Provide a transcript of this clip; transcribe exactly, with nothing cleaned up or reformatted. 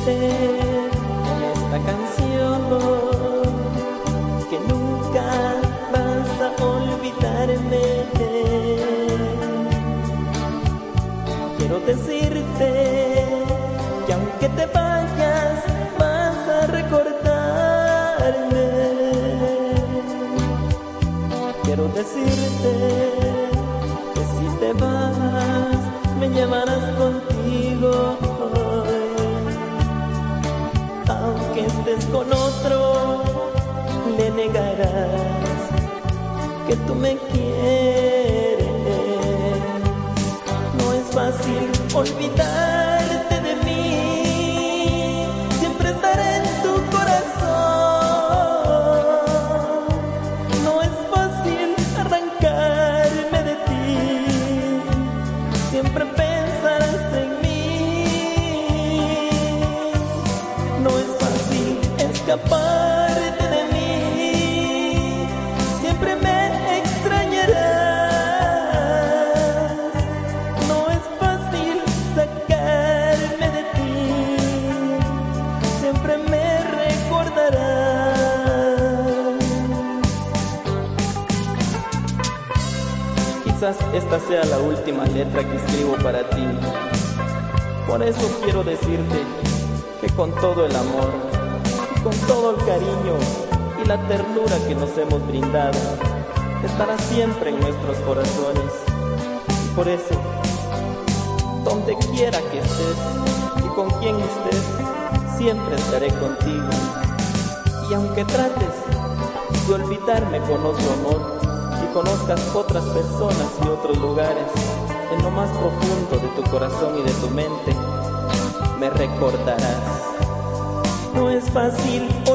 decirte en esta canción que nunca vas a olvidarme. Quiero decirte que aunque te vayas vas a recordarme. Quiero decirte que si te vas me llevarás contigo hoy. Aunque estés con otro, le negarás que tú me quieres. No es fácil olvidarte de mí, siempre estaré en tu corazón. No es fácil arrancarme de ti, siempre pensarás en mí. No es fácil escaparte de mí, siempre me extrañarás. No es fácil sacarme de ti, siempre me recordarás. Quizás esta sea la última letra que escribo para ti. Por eso quiero decirte que con todo el amor, con todo el cariño y la ternura que nos hemos brindado, estará siempre en nuestros corazones. Y por eso, donde quiera que estés y con quien estés, siempre estaré contigo. Y aunque trates de olvidarme con otro amor y conozcas otras personas y otros lugares, en lo más profundo de tu corazón y de tu mente, me recordarás. No es fácil